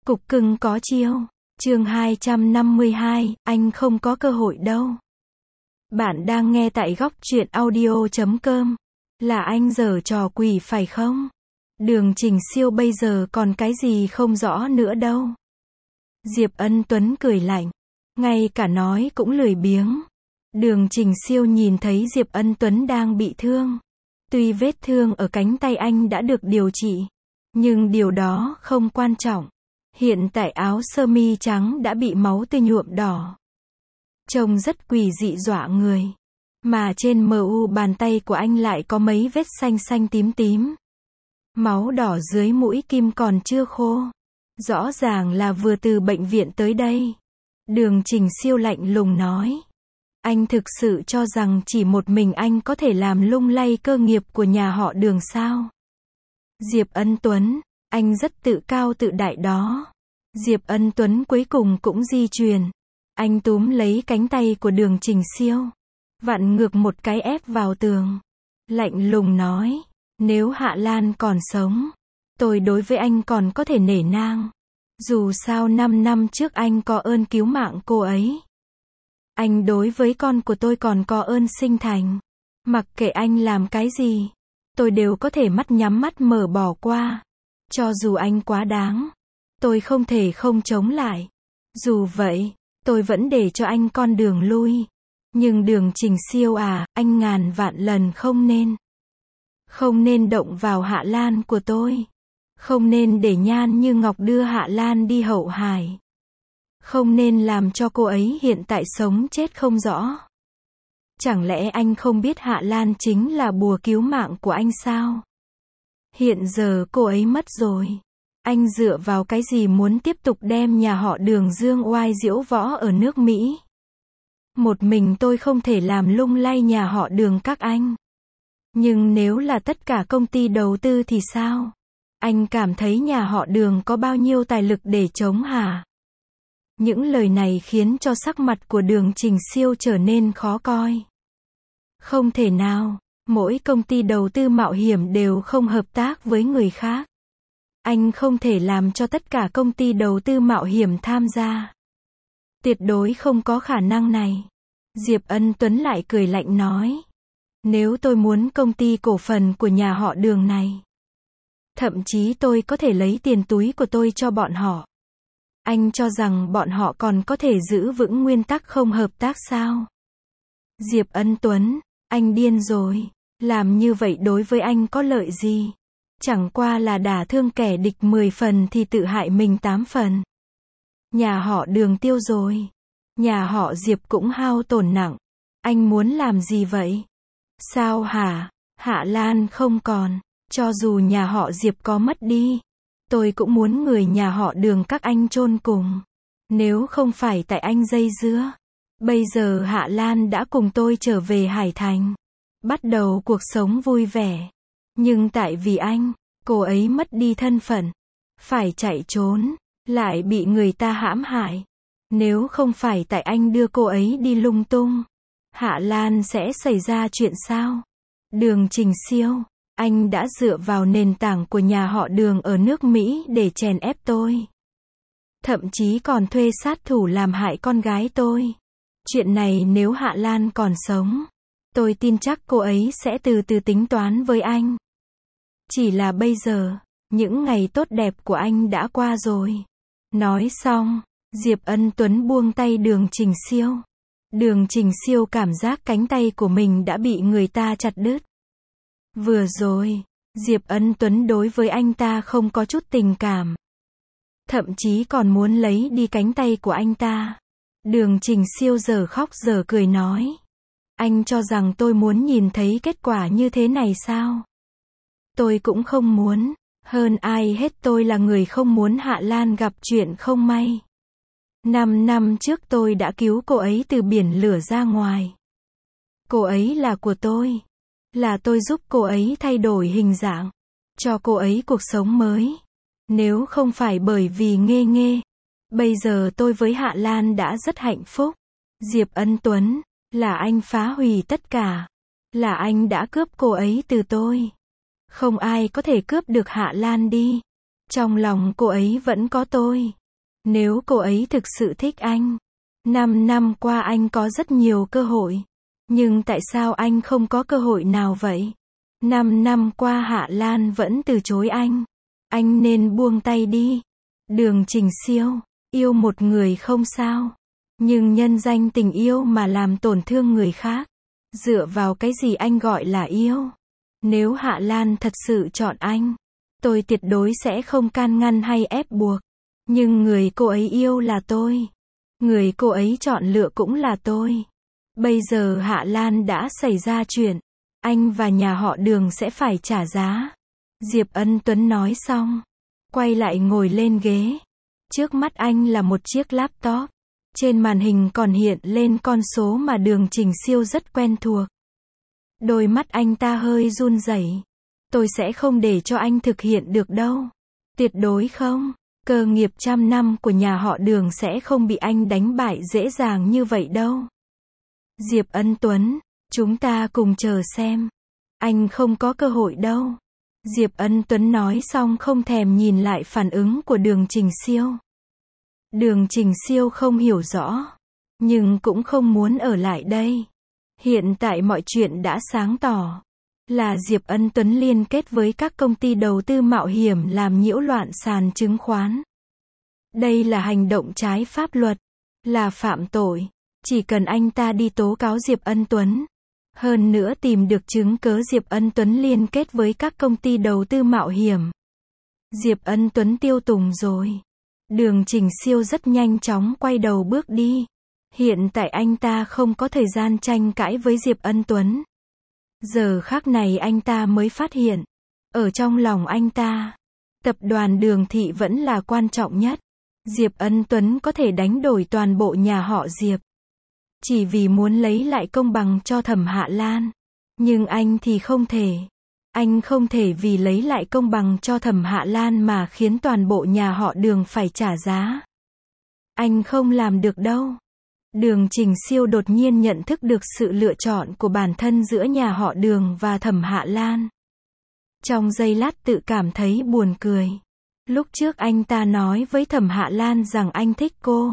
Cục cưng có chiêu. Chương 252, anh không có cơ hội đâu. Bạn đang nghe tại góc truyện audio.com. Là anh giở trò quỷ phải không? Đường Trình Siêu bây giờ còn cái gì không rõ nữa đâu. Diệp Ân Tuấn cười lạnh. Ngay cả nói cũng lười biếng. Đường Trình Siêu nhìn thấy Diệp Ân Tuấn đang bị thương. Tuy vết thương ở cánh tay anh đã được điều trị, nhưng điều đó không quan trọng. Hiện tại áo sơ mi trắng đã bị máu tươi nhuộm đỏ. Trông rất quỷ dị dọa người. Mà trên mu bàn tay của anh lại có mấy vết xanh xanh tím tím. Máu đỏ dưới mũi kim còn chưa khô. Rõ ràng là vừa từ bệnh viện tới đây. Đường Trình Siêu lạnh lùng nói. Anh thực sự cho rằng chỉ một mình anh có thể làm lung lay cơ nghiệp của nhà họ Đường sao? Diệp Ân Tuấn, anh rất tự cao tự đại đó. Diệp Ân Tuấn cuối cùng cũng di truyền. Anh túm lấy cánh tay của Đường Trình Siêu, vặn ngược một cái ép vào tường. Lạnh lùng nói, nếu Hạ Lan còn sống, tôi đối với anh còn có thể nể nang. Dù sao 5 năm trước anh có ơn cứu mạng cô ấy. Anh đối với con của tôi còn có ơn sinh thành. Mặc kệ anh làm cái gì, tôi đều có thể mắt nhắm mắt mở bỏ qua. Cho dù anh quá đáng, tôi không thể không chống lại. Dù vậy, tôi vẫn để cho anh con đường lui. Nhưng Đường Trình Siêu à, anh ngàn vạn lần không nên. Không nên động vào Hạ Lan của tôi. Không nên để Nhan Như Ngọc đưa Hạ Lan đi hậu hải. Không nên làm cho cô ấy hiện tại sống chết không rõ. Chẳng lẽ anh không biết Hạ Lan chính là bùa cứu mạng của anh sao? Hiện giờ cô ấy mất rồi. Anh dựa vào cái gì muốn tiếp tục đem nhà họ Đường dương oai diễu võ ở nước Mỹ? Một mình tôi không thể làm lung lay nhà họ Đường các anh. Nhưng nếu là tất cả công ty đầu tư thì sao? Anh cảm thấy nhà họ Đường có bao nhiêu tài lực để chống hả? Những lời này khiến cho sắc mặt của Đường Trình Siêu trở nên khó coi. Không thể nào, mỗi công ty đầu tư mạo hiểm đều không hợp tác với người khác. Anh không thể làm cho tất cả công ty đầu tư mạo hiểm tham gia. Tuyệt đối không có khả năng này. Diệp Ân Tuấn lại cười lạnh nói. Nếu tôi muốn công ty cổ phần của nhà họ Đường này, thậm chí tôi có thể lấy tiền túi của tôi cho bọn họ. Anh cho rằng bọn họ còn có thể giữ vững nguyên tắc không hợp tác sao? Diệp Ân Tuấn, anh điên rồi. Làm như vậy đối với anh có lợi gì? Chẳng qua là đả thương kẻ địch 10 phần thì tự hại mình 8 phần. Nhà họ Đường tiêu rồi. Nhà họ Diệp cũng hao tổn nặng. Anh muốn làm gì vậy? Sao hả? Hạ Lan không còn. Cho dù nhà họ Diệp có mất đi, tôi cũng muốn người nhà họ Đường các anh chôn cùng. Nếu không phải tại anh dây dưa, bây giờ Hạ Lan đã cùng tôi trở về Hải Thành, bắt đầu cuộc sống vui vẻ. Nhưng tại vì anh, cô ấy mất đi thân phận, phải chạy trốn, lại bị người ta hãm hại. Nếu không phải tại anh đưa cô ấy đi lung tung, Hạ Lan sẽ xảy ra chuyện sao? Đường Trình Siêu, anh đã dựa vào nền tảng của nhà họ Đường ở nước Mỹ để chèn ép tôi. Thậm chí còn thuê sát thủ làm hại con gái tôi. Chuyện này nếu Hạ Lan còn sống, tôi tin chắc cô ấy sẽ từ từ tính toán với anh. Chỉ là bây giờ, những ngày tốt đẹp của anh đã qua rồi. Nói xong, Diệp Ân Tuấn buông tay Đường Trình Siêu. Đường Trình Siêu cảm giác cánh tay của mình đã bị người ta chặt đứt. Vừa rồi, Diệp Ân Tuấn đối với anh ta không có chút tình cảm. Thậm chí còn muốn lấy đi cánh tay của anh ta. Đường Trình Siêu giờ khóc giờ cười nói. Anh cho rằng tôi muốn nhìn thấy kết quả như thế này sao? Tôi cũng không muốn. Hơn ai hết tôi là người không muốn Hạ Lan gặp chuyện không may. 5 năm trước tôi đã cứu cô ấy từ biển lửa ra ngoài. Cô ấy là của tôi. Là tôi giúp cô ấy thay đổi hình dạng, cho cô ấy cuộc sống mới. Nếu không phải bởi vì Nghê, bây giờ tôi với Hạ Lan đã rất hạnh phúc. Diệp Ân Tuấn, là anh phá hủy tất cả. Là anh đã cướp cô ấy từ tôi. Không ai có thể cướp được Hạ Lan đi. Trong lòng cô ấy vẫn có tôi. Nếu cô ấy thực sự thích anh, 5 năm qua anh có rất nhiều cơ hội. Nhưng tại sao anh không có cơ hội nào vậy? 5 năm qua Hạ Lan vẫn từ chối anh. Anh nên buông tay đi. Đường Trình Siêu, yêu một người không sao. Nhưng nhân danh tình yêu mà làm tổn thương người khác. Dựa vào cái gì anh gọi là yêu? Nếu Hạ Lan thật sự chọn anh, tôi tuyệt đối sẽ không can ngăn hay ép buộc. Nhưng người cô ấy yêu là tôi. Người cô ấy chọn lựa cũng là tôi. Bây giờ Hạ Lan đã xảy ra chuyện. Anh và nhà họ Đường sẽ phải trả giá. Diệp Ân Tuấn nói xong, quay lại ngồi lên ghế. Trước mắt anh là một chiếc laptop. Trên màn hình còn hiện lên con số mà Đường Trình Siêu rất quen thuộc. Đôi mắt anh ta hơi run rẩy. Tôi sẽ không để cho anh thực hiện được đâu. Tuyệt đối không. Cơ nghiệp trăm năm của nhà họ Đường sẽ không bị anh đánh bại dễ dàng như vậy đâu. Diệp Ân Tuấn, chúng ta cùng chờ xem. Anh không có cơ hội đâu. Diệp Ân Tuấn nói xong không thèm nhìn lại phản ứng của Đường Trình Siêu. Đường Trình Siêu không hiểu rõ, nhưng cũng không muốn ở lại đây. Hiện tại mọi chuyện đã sáng tỏ. Là Diệp Ân Tuấn liên kết với các công ty đầu tư mạo hiểm làm nhiễu loạn sàn chứng khoán. Đây là hành động trái pháp luật, là phạm tội. Chỉ cần anh ta đi tố cáo Diệp Ân Tuấn, hơn nữa tìm được chứng cớ Diệp Ân Tuấn liên kết với các công ty đầu tư mạo hiểm, Diệp Ân Tuấn tiêu tùng rồi. Đường Trình Siêu rất nhanh chóng quay đầu bước đi. Hiện tại anh ta không có thời gian tranh cãi với Diệp Ân Tuấn. Giờ khắc này anh ta mới phát hiện, ở trong lòng anh ta, tập đoàn Đường Thị vẫn là quan trọng nhất. Diệp Ân Tuấn có thể đánh đổi toàn bộ nhà họ Diệp, chỉ vì muốn lấy lại công bằng cho Thẩm Hạ Lan. Nhưng anh thì không thể. Anh không thể vì lấy lại công bằng cho Thẩm Hạ Lan mà khiến toàn bộ nhà họ Đường phải trả giá. Anh không làm được đâu. Đường Trình Siêu đột nhiên nhận thức được sự lựa chọn của bản thân giữa nhà họ Đường và Thẩm Hạ Lan. Trong giây lát tự cảm thấy buồn cười. Lúc trước anh ta nói với Thẩm Hạ Lan rằng anh thích cô.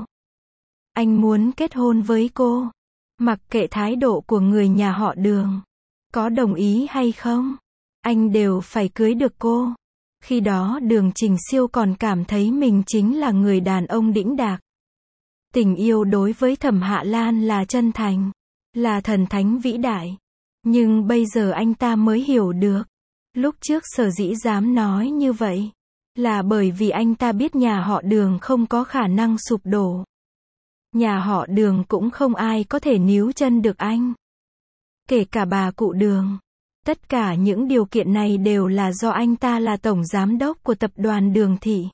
Anh muốn kết hôn với cô. Mặc kệ thái độ của người nhà họ Đường có đồng ý hay không, anh đều phải cưới được cô. Khi đó Đường Trình Siêu còn cảm thấy mình chính là người đàn ông đĩnh đạc. Tình yêu đối với Thẩm Hạ Lan là chân thành, là thần thánh vĩ đại. Nhưng bây giờ anh ta mới hiểu được. Lúc trước sở dĩ dám nói như vậy, là bởi vì anh ta biết nhà họ Đường không có khả năng sụp đổ. Nhà họ Đường cũng không ai có thể níu chân được anh. Kể cả bà cụ Đường. Tất cả những điều kiện này đều là do anh ta là tổng giám đốc của tập đoàn Đường Thị.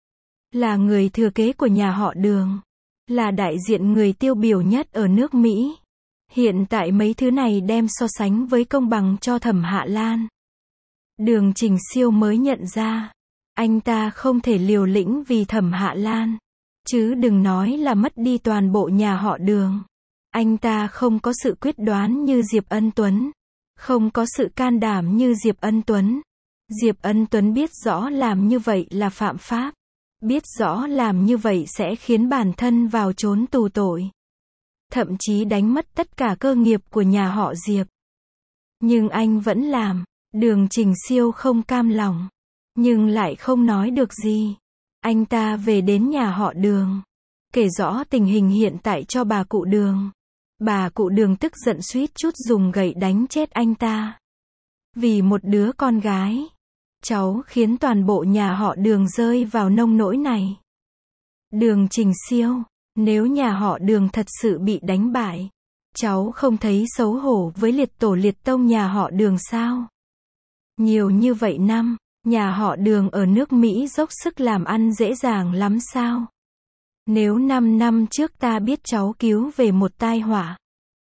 Là người thừa kế của nhà họ Đường. Là đại diện người tiêu biểu nhất ở nước Mỹ. Hiện tại mấy thứ này đem so sánh với công bằng cho Thẩm Hạ Lan. Đường Trình Siêu mới nhận ra, anh ta không thể liều lĩnh vì Thẩm Hạ Lan. Chứ đừng nói là mất đi toàn bộ nhà họ Đường. Anh ta không có sự quyết đoán như Diệp Ân Tuấn. Không có sự can đảm như Diệp Ân Tuấn. Diệp Ân Tuấn biết rõ làm như vậy là phạm pháp. Biết rõ làm như vậy sẽ khiến bản thân vào trốn tù tội. Thậm chí đánh mất tất cả cơ nghiệp của nhà họ Diệp. Nhưng anh vẫn làm. Đường Trình Siêu không cam lòng. Nhưng lại không nói được gì. Anh ta về đến nhà họ Đường. Kể rõ tình hình hiện tại cho bà cụ Đường. Bà cụ Đường tức giận suýt chút dùng gậy đánh chết anh ta. Vì một đứa con gái. Cháu khiến toàn bộ nhà họ Đường rơi vào nông nỗi này. Đường Trình Siêu, nếu nhà họ Đường thật sự bị đánh bại, cháu không thấy xấu hổ với liệt tổ liệt tông nhà họ Đường sao? Nhiều như vậy năm, nhà họ Đường ở nước Mỹ dốc sức làm ăn dễ dàng lắm sao? Nếu 5 năm trước ta biết cháu cứu về một tai họa,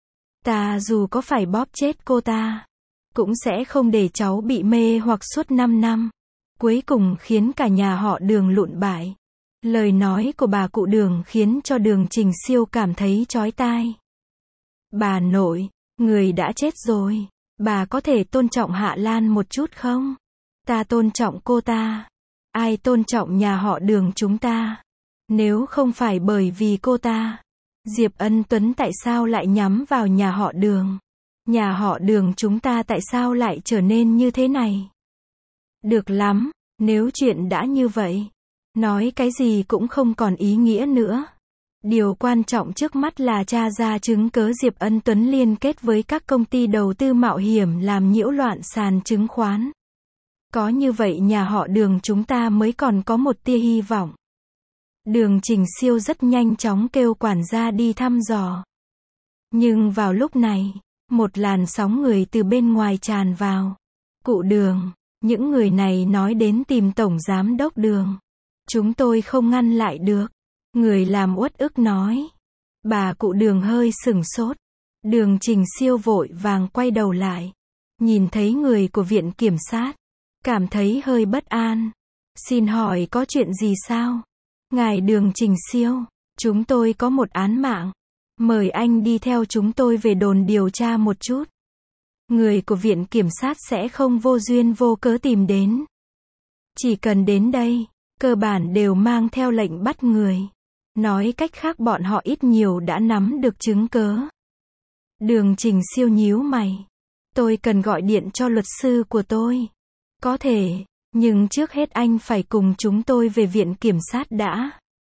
ta dù có phải bóp chết cô ta, cũng sẽ không để cháu bị mê hoặc suốt 5 năm. Cuối cùng khiến cả nhà họ Đường lụn bại. Lời nói của bà cụ Đường khiến cho Đường Trình Siêu cảm thấy chói tai. Bà nội, người đã chết rồi. Bà có thể tôn trọng Hạ Lan một chút không? Ta tôn trọng cô ta. Ai tôn trọng nhà họ Đường chúng ta? Nếu không phải bởi vì cô ta, Diệp Ân Tuấn tại sao lại nhắm vào nhà họ Đường? Nhà họ Đường chúng ta tại sao lại trở nên như thế này? Được lắm, nếu chuyện đã như vậy, nói cái gì cũng không còn ý nghĩa nữa. Điều quan trọng trước mắt là tra ra chứng cớ Diệp Ân Tuấn liên kết với các công ty đầu tư mạo hiểm làm nhiễu loạn sàn chứng khoán. Có như vậy nhà họ Đường chúng ta mới còn có một tia hy vọng. Đường Trình Siêu rất nhanh chóng kêu quản gia đi thăm dò. Nhưng vào lúc này, một làn sóng người từ bên ngoài tràn vào. Cụ Đường, những người này nói đến tìm Tổng Giám đốc Đường. Chúng tôi không ngăn lại được. Người làm uất ức nói. Bà cụ Đường hơi sửng sốt. Đường Trình Siêu vội vàng quay đầu lại. Nhìn thấy người của viện kiểm sát. Cảm thấy hơi bất an. Xin hỏi có chuyện gì sao? Ngài Đường Trình Siêu, chúng tôi có một án mạng. Mời anh đi theo chúng tôi về đồn điều tra một chút. Người của viện kiểm sát sẽ không vô duyên vô cớ tìm đến. Chỉ cần đến đây, cơ bản đều mang theo lệnh bắt người. Nói cách khác bọn họ ít nhiều đã nắm được chứng cớ. Đường Trình Siêu nhíu mày. Tôi cần gọi điện cho luật sư của tôi. Có thể, nhưng trước hết anh phải cùng chúng tôi về viện kiểm sát đã.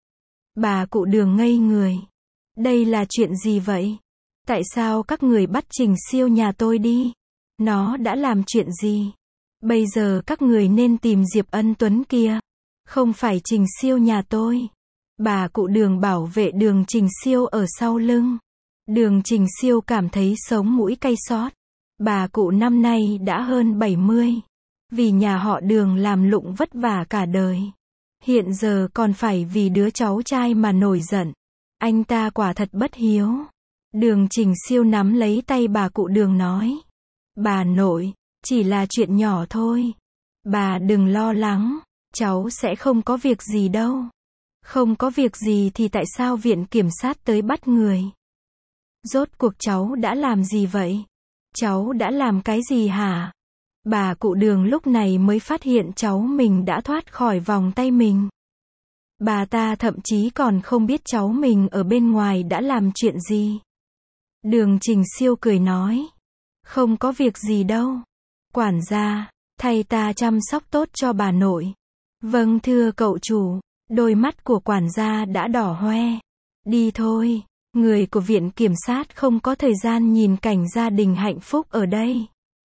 Bà cụ Đường ngây người. Đây là chuyện gì vậy? Tại sao các người bắt Trình Siêu nhà tôi đi? Nó đã làm chuyện gì? Bây giờ các người nên tìm Diệp Ân Tuấn kia. Không phải Trình Siêu nhà tôi. Bà cụ Đường bảo vệ Đường Trình Siêu ở sau lưng. Đường Trình Siêu cảm thấy sống mũi cay xót. Bà cụ năm nay đã hơn 70. Vì nhà họ Đường làm lụng vất vả cả đời. Hiện giờ còn phải vì đứa cháu trai mà nổi giận. Anh ta quả thật bất hiếu. Đường Trình Siêu nắm lấy tay bà cụ Đường nói. Bà nội, chỉ là chuyện nhỏ thôi. Bà đừng lo lắng, cháu sẽ không có việc gì đâu. Không có việc gì thì tại sao viện kiểm sát tới bắt người? Rốt cuộc cháu đã làm gì vậy? Cháu đã làm cái gì hả? Bà cụ Đường lúc này mới phát hiện cháu mình đã thoát khỏi vòng tay mình. Bà ta thậm chí còn không biết cháu mình ở bên ngoài đã làm chuyện gì. Đường Trình Siêu cười nói. Không có việc gì đâu. Quản gia, thay ta chăm sóc tốt cho bà nội. Vâng thưa cậu chủ. Đôi mắt của quản gia đã đỏ hoe. Đi thôi, người của viện kiểm sát không có thời gian nhìn cảnh gia đình hạnh phúc ở đây.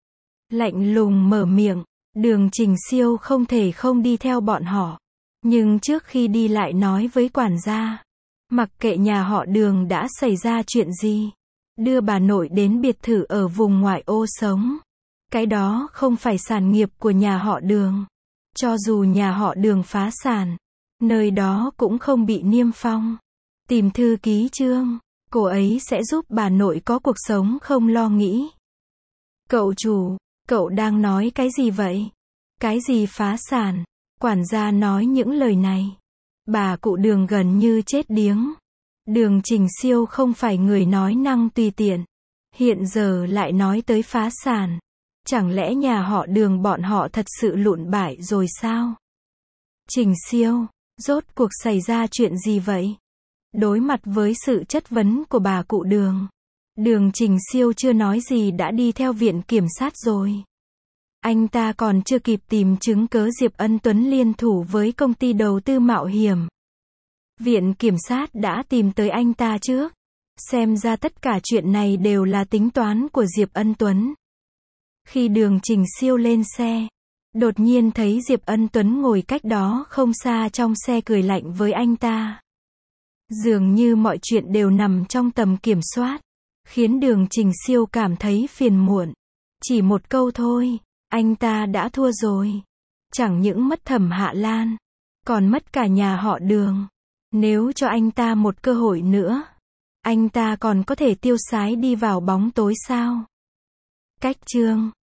Lạnh lùng mở miệng, Đường Trình Siêu không thể không đi theo bọn họ. Nhưng trước khi đi lại nói với quản gia, mặc kệ nhà họ Đường đã xảy ra chuyện gì, đưa bà nội đến biệt thự ở vùng ngoại ô sống. Cái đó không phải sản nghiệp của nhà họ Đường. Cho dù nhà họ Đường phá sản, nơi đó cũng không bị niêm phong. Tìm thư ký Trương, cô ấy sẽ giúp bà nội có cuộc sống không lo nghĩ. Cậu chủ, cậu đang nói cái gì vậy? Cái gì phá sản? Quản gia nói những lời này. Bà cụ Đường gần như chết điếng. Đường Trình Siêu không phải người nói năng tùy tiện. Hiện giờ lại nói tới phá sản. Chẳng lẽ nhà họ Đường bọn họ thật sự lụn bại rồi sao? Trình Siêu, rốt cuộc xảy ra chuyện gì vậy? Đối mặt với sự chất vấn của bà cụ Đường, Đường Trình Siêu chưa nói gì đã đi theo viện kiểm sát rồi. Anh ta còn chưa kịp tìm chứng cớ Diệp Ân Tuấn liên thủ với công ty đầu tư mạo hiểm. Viện kiểm sát đã tìm tới anh ta trước. Xem ra tất cả chuyện này đều là tính toán của Diệp Ân Tuấn. Khi Đường Trình Siêu lên xe, đột nhiên thấy Diệp Ân Tuấn ngồi cách đó không xa trong xe cười lạnh với anh ta. Dường như mọi chuyện đều nằm trong tầm kiểm soát, khiến Đường Trình Siêu cảm thấy phiền muộn. Chỉ một câu thôi, anh ta đã thua rồi. Chẳng những mất Thẩm Hạ Lan, còn mất cả nhà họ Đường. Nếu cho anh ta một cơ hội nữa, anh ta còn có thể tiêu sái đi vào bóng tối sao? Cách chương